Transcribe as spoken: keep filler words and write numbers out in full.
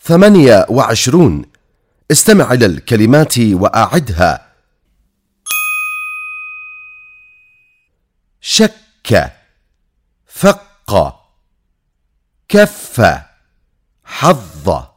ثمانية وعشرون. استمع إلى الكلمات وأعدها. شك، فق، كف، حظ.